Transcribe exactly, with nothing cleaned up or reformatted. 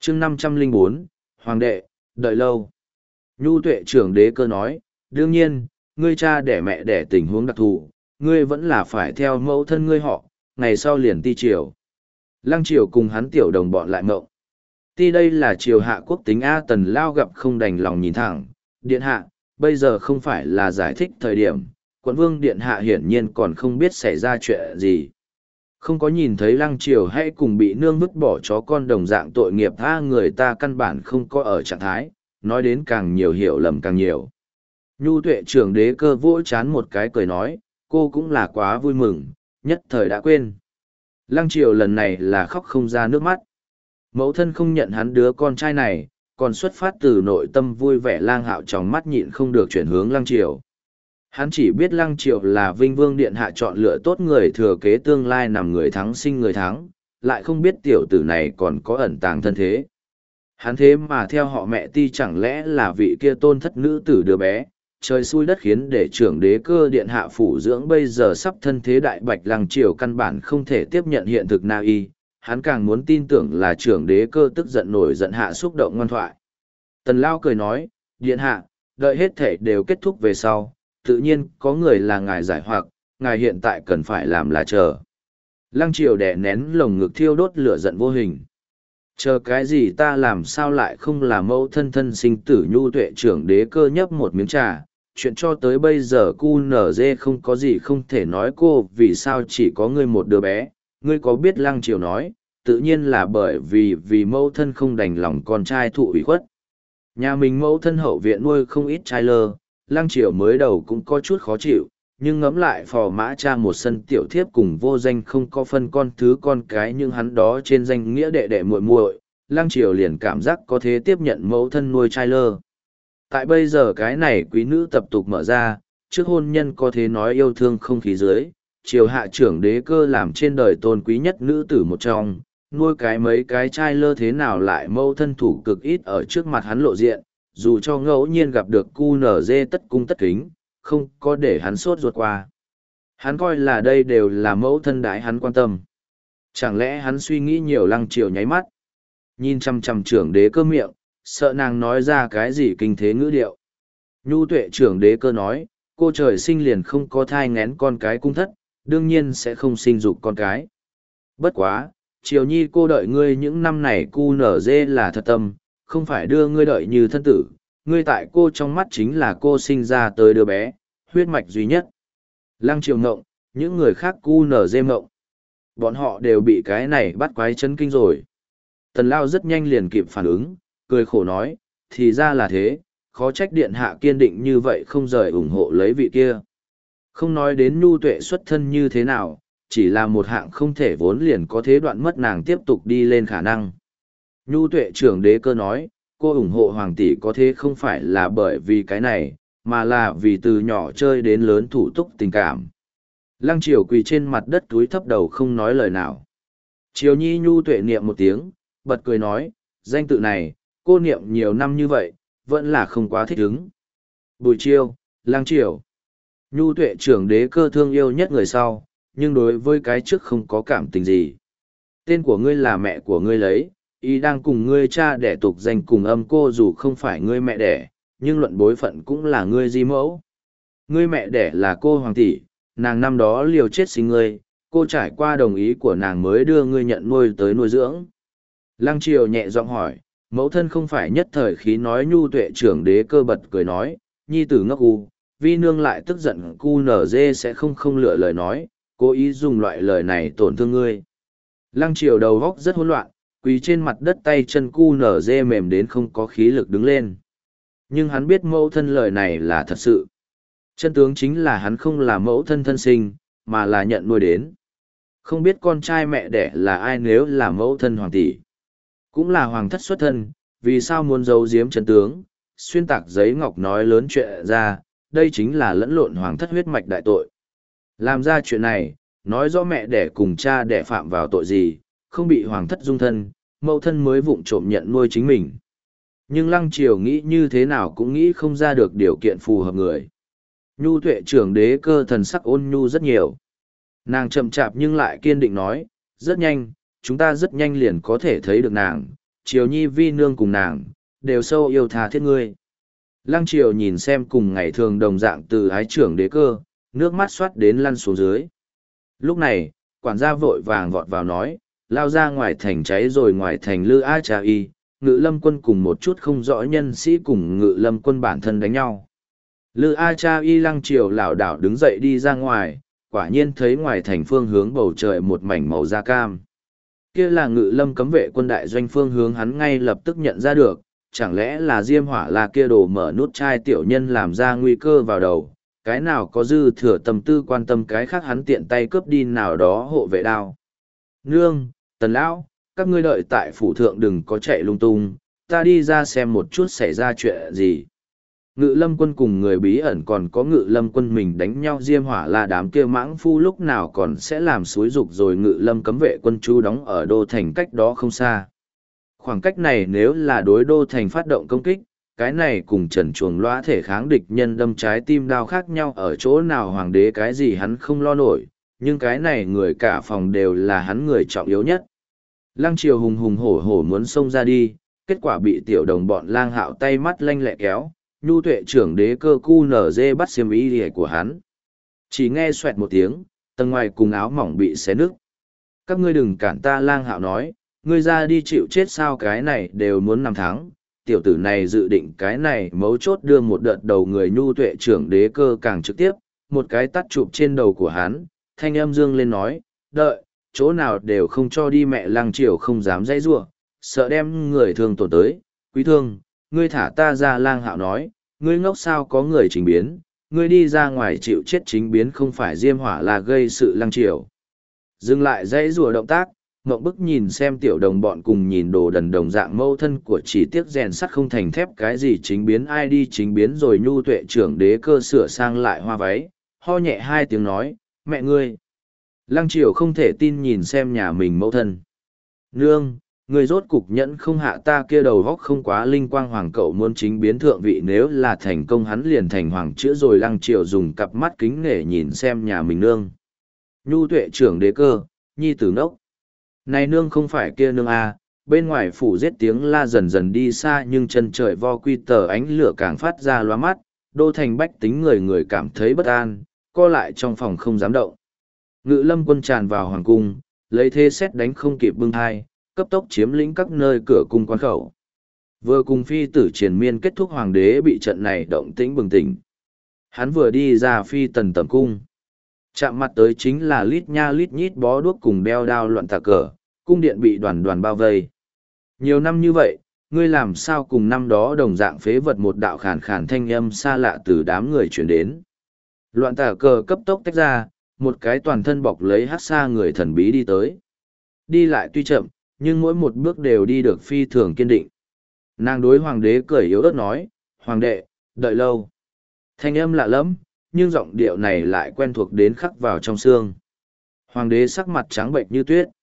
chương năm trăm lẻ bốn, Hoàng đệ, đợi lâu. Nhu tuệ trưởng đế cơ nói, đương nhiên, ngươi cha đẻ mẹ đẻ tình huống đặc thù, ngươi vẫn là phải theo mẫu thân ngươi họ, ngày sau liền ti triều. Lăng triều cùng hắn tiểu đồng bọn lại mộng. Ti đây là triều hạ quốc tính A Tần Lao gặp không đành lòng nhìn thẳng, điện hạ, bây giờ không phải là giải thích thời điểm, quận vương điện hạ hiển nhiên còn không biết xảy ra chuyện gì. Không có nhìn thấy lăng triều hay cùng bị nương vứt bỏ chó con đồng dạng tội nghiệp tha người ta căn bản không có ở trạng thái, nói đến càng nhiều hiểu lầm càng nhiều. Nhu tuệ trưởng đế cơ vỗ chán một cái cười nói, cô cũng là quá vui mừng, nhất thời đã quên. Lăng triều lần này là khóc không ra nước mắt. Mẫu thân không nhận hắn đứa con trai này, còn xuất phát từ nội tâm vui vẻ lang hạo trong mắt nhịn không được chuyển hướng lăng triều. Hắn chỉ biết lăng triều là vinh vương điện hạ chọn lựa tốt người thừa kế tương lai nằm người thắng sinh người thắng, lại không biết tiểu tử này còn có ẩn tàng thân thế. Hắn thế mà theo họ mẹ ti chẳng lẽ là vị kia tôn thất nữ tử đứa bé, trời xui đất khiến để trưởng đế cơ điện hạ phủ dưỡng bây giờ sắp thân thế đại bạch lăng triều căn bản không thể tiếp nhận hiện thực na y, hắn càng muốn tin tưởng là trưởng đế cơ tức giận nổi giận hạ xúc động ngoan thoại. Tần Lao cười nói, điện hạ, đợi hết thể đều kết thúc về sau, tự nhiên có người là ngài giải hoặc, ngài hiện tại cần phải làm là chờ. Lăng triều đè nén lồng ngực thiêu đốt lửa giận vô hình. Chờ cái gì ta làm sao lại không là mẫu thân thân sinh tử nhu tuệ trưởng đế cơ nhấp một miếng trà, chuyện cho tới bây giờ cu nở dê không có gì không thể nói cô vì sao chỉ có ngươi một đứa bé, ngươi có biết lăng triều nói, tự nhiên là bởi vì vì mẫu thân không đành lòng con trai thụ ủy khuất. Nhà mình mẫu thân hậu viện nuôi không ít trai lơ, lăng triều mới đầu cũng có chút khó chịu, nhưng ngẫm lại phò mã cha một sân tiểu thiếp cùng vô danh không có phân con thứ con cái nhưng hắn đó trên danh nghĩa đệ đệ muội muội, lăng triều liền cảm giác có thể tiếp nhận mẫu thân nuôi trai lơ. Tại bây giờ cái này quý nữ tập tục mở ra, trước hôn nhân có thể nói yêu thương không khí dưới, triều hạ trưởng đế cơ làm trên đời tôn quý nhất nữ tử một trong, nuôi cái mấy cái trai lơ thế nào lại mẫu thân thủ cực ít ở trước mặt hắn lộ diện, dù cho ngẫu nhiên gặp được cu nở dê tất cung tất kính, không có để hắn sốt ruột qua. Hắn coi là đây đều là mẫu thân đái hắn quan tâm. Chẳng lẽ hắn suy nghĩ nhiều lăng triều nháy mắt, nhìn chằm chằm trưởng đế cơ miệng, sợ nàng nói ra cái gì kinh thế ngữ điệu. Nhu tuệ trưởng đế cơ nói, cô trời sinh liền không có thai ngén con cái cung thất, đương nhiên sẽ không sinh dục con cái. Bất quá, triều nhi cô đợi ngươi những năm này cu nở dê là thật tâm, không phải đưa ngươi đợi như thân tử, ngươi tại cô trong mắt chính là cô sinh ra tới đứa bé, huyết mạch duy nhất. Lăng triều ngộng, những người khác cu nở dê ngộng. Bọn họ đều bị cái này bắt quái chấn kinh rồi. Tần Lao rất nhanh liền kịp phản ứng, cười khổ nói, thì ra là thế, khó trách điện hạ kiên định như vậy không rời ủng hộ lấy vị kia. Không nói đến nhu tuệ xuất thân như thế nào, chỉ là một hạng không thể vốn liền có thế đoạn mất nàng tiếp tục đi lên khả năng. Nhu tuệ trưởng đế cơ nói, cô ủng hộ hoàng tỷ có thế không phải là bởi vì cái này, mà là vì từ nhỏ chơi đến lớn thủ túc tình cảm. Lăng triều quỳ trên mặt đất túi thấp đầu không nói lời nào. Triều nhi nhu tuệ niệm một tiếng, bật cười nói, danh tự này, cô niệm nhiều năm như vậy, vẫn là không quá thích ứng. Bùi chiêu, Lăng triều. Nhu tuệ trưởng đế cơ thương yêu nhất người sau, nhưng đối với cái trước không có cảm tình gì. Tên của ngươi là mẹ của ngươi lấy, ý đang cùng ngươi cha đẻ tục danh cùng âm cô dù không phải ngươi mẹ đẻ, nhưng luận bối phận cũng là ngươi di mẫu. Ngươi mẹ đẻ là cô hoàng tỷ, nàng năm đó liều chết sinh ngươi, cô trải qua đồng ý của nàng mới đưa ngươi nhận nuôi tới nuôi dưỡng. Lăng triều nhẹ giọng hỏi, mẫu thân không phải nhất thời khí nói nhu tuệ trưởng đế cơ bật cười nói, nhi tử ngốc u, vi nương lại tức giận cu nở dê sẽ không không lựa lời nói, cố ý dùng loại lời này tổn thương ngươi. Lăng triều đầu góc rất hỗn loạn, quỳ trên mặt đất tay chân cu nở dê mềm đến không có khí lực đứng lên. Nhưng hắn biết mẫu thân lời này là thật sự. Chân tướng chính là hắn không là mẫu thân thân sinh, mà là nhận nuôi đến. Không biết con trai mẹ đẻ là ai nếu là mẫu thân hoàng tỷ. Cũng là hoàng thất xuất thân, vì sao muốn giấu giếm chân tướng, xuyên tạc giấy ngọc nói lớn chuyện ra, đây chính là lẫn lộn hoàng thất huyết mạch đại tội. Làm ra chuyện này, nói rõ mẹ đẻ cùng cha đẻ phạm vào tội gì, không bị hoàng thất dung thân, mẫu thân mới vụng trộm nhận nuôi chính mình. Nhưng Lăng Triều nghĩ như thế nào cũng nghĩ không ra được điều kiện phù hợp người. Nhu tuệ trưởng đế cơ thần sắc ôn nhu rất nhiều. Nàng chậm chạp nhưng lại kiên định nói, rất nhanh, chúng ta rất nhanh liền có thể thấy được nàng, Triều Nhi vi nương cùng nàng, đều sâu yêu tha thiết ngươi. Lăng Triều nhìn xem cùng ngày thường đồng dạng từ ái trưởng đế cơ, nước mắt xoát đến lăn xuống dưới. Lúc này, quản gia vội vàng vọt vào nói, lao ra ngoài thành cháy rồi ngoài thành Lư A Cha Y, Ngự Lâm quân cùng một chút không rõ nhân sĩ cùng Ngự Lâm quân bản thân đánh nhau. Lư A Cha Y Lăng Triều lảo đảo đứng dậy đi ra ngoài, quả nhiên thấy ngoài thành phương hướng bầu trời một mảnh màu da cam. Kia là Ngự Lâm cấm vệ quân đại doanh phương hướng, hắn ngay lập tức nhận ra được, chẳng lẽ là Diêm Hỏa là kia đồ mở nút chai tiểu nhân làm ra nguy cơ vào đầu, cái nào có dư thừa tâm tư quan tâm cái khác, hắn tiện tay cướp đi nào đó hộ vệ đao. Nương, Tần Lão, các ngươi đợi tại phủ thượng đừng có chạy lung tung, ta đi ra xem một chút xảy ra chuyện gì. Ngự Lâm quân cùng người bí ẩn còn có Ngự Lâm quân mình đánh nhau, Diêm Hỏa là đám kia mãng phu lúc nào còn sẽ làm xúi dục, rồi Ngự Lâm cấm vệ quân chú đóng ở đô thành cách đó không xa. Khoảng cách này nếu là đối đô thành phát động công kích, cái này cùng trần chuồng loa thể kháng địch nhân đâm trái tim đao khác nhau ở chỗ nào, hoàng đế cái gì hắn không lo nổi, nhưng cái này người cả phòng đều là hắn người trọng yếu nhất. Lăng Triều hùng hùng hổ hổ muốn xông ra đi, kết quả bị tiểu đồng bọn Lang Hạo tay mắt lanh lẹ kéo, nhu tuệ trưởng đế cơ cu nở dê bắt xiêm y lìa của hắn. Chỉ nghe xoẹt một tiếng, tầng ngoài cùng áo mỏng bị xé nứt. Các ngươi đừng cản ta, Lang Hạo nói, ngươi ra đi chịu chết sao, cái này đều muốn năm tháng. Tiểu tử này dự định cái này mấu chốt đưa một đợt đầu người, nhu tuệ trưởng đế cơ càng trực tiếp, một cái tắt chụp trên đầu của hắn, thanh âm dương lên nói, đợi, chỗ nào đều không cho đi. Mẹ Lăng Triều không dám dãy giụa, sợ đem người thương tổn tới. Quý thương, ngươi thả ta ra. Lang Hạo nói, ngươi ngốc sao, có người chính biến, ngươi đi ra ngoài chịu chết chính biến, không phải Diêm Hỏa là gây sự. Lăng Triều dừng lại dãy giụa động tác, mộng bức nhìn xem tiểu đồng bọn cùng nhìn đồ đần đồng dạng mâu thân của, chỉ tiếc rèn sắt không thành thép, cái gì chính biến ai đi chính biến. Rồi nhu tuệ trưởng đế cơ sửa sang lại hoa váy, ho nhẹ hai tiếng nói, mẹ ngươi. Lăng Triều không thể tin nhìn xem nhà mình mẫu thân. Nương, người rốt cục nhẫn không hạ ta, kia đầu góc không quá linh quang, hoàng cậu muốn chính biến thượng vị, nếu là thành công hắn liền thành hoàng chữa rồi. Lăng Triều dùng cặp mắt kính nể nhìn xem nhà mình nương. Nhu tuệ trưởng đế cơ, nhi tử nốc. Này nương không phải kia nương à, bên ngoài phủ giết tiếng la dần dần đi xa, nhưng chân trời vo quy tờ ánh lửa càng phát ra lóa mắt, đô thành bách tính người người cảm thấy bất an, co lại trong phòng không dám động. Ngự Lâm quân tràn vào hoàng cung, lấy thế xét đánh không kịp bưng thai, cấp tốc chiếm lĩnh các nơi cửa cung quan khẩu. Vừa cùng phi tử triền miên kết thúc, hoàng đế bị trận này động tĩnh bừng tỉnh. Hắn vừa đi ra phi tần tầm cung, chạm mặt tới chính là lít nha lít nhít bó đuốc cùng đeo đao loạn tà cờ, cung điện bị đoàn đoàn bao vây. Nhiều năm như vậy, ngươi làm sao cùng năm đó đồng dạng phế vật? Một đạo khàn khàn thanh âm xa lạ từ đám người chuyển đến. Loạn tà cờ cấp tốc tách ra, một cái toàn thân bọc lấy hắc sa người thần bí đi tới. Đi lại tuy chậm, nhưng mỗi một bước đều đi được phi thường kiên định. Nàng đối hoàng đế cười yếu ớt nói, hoàng đệ, đợi lâu. Thanh âm lạ lẫm, nhưng giọng điệu này lại quen thuộc đến khắc vào trong xương. Hoàng đế sắc mặt trắng bệnh như tuyết.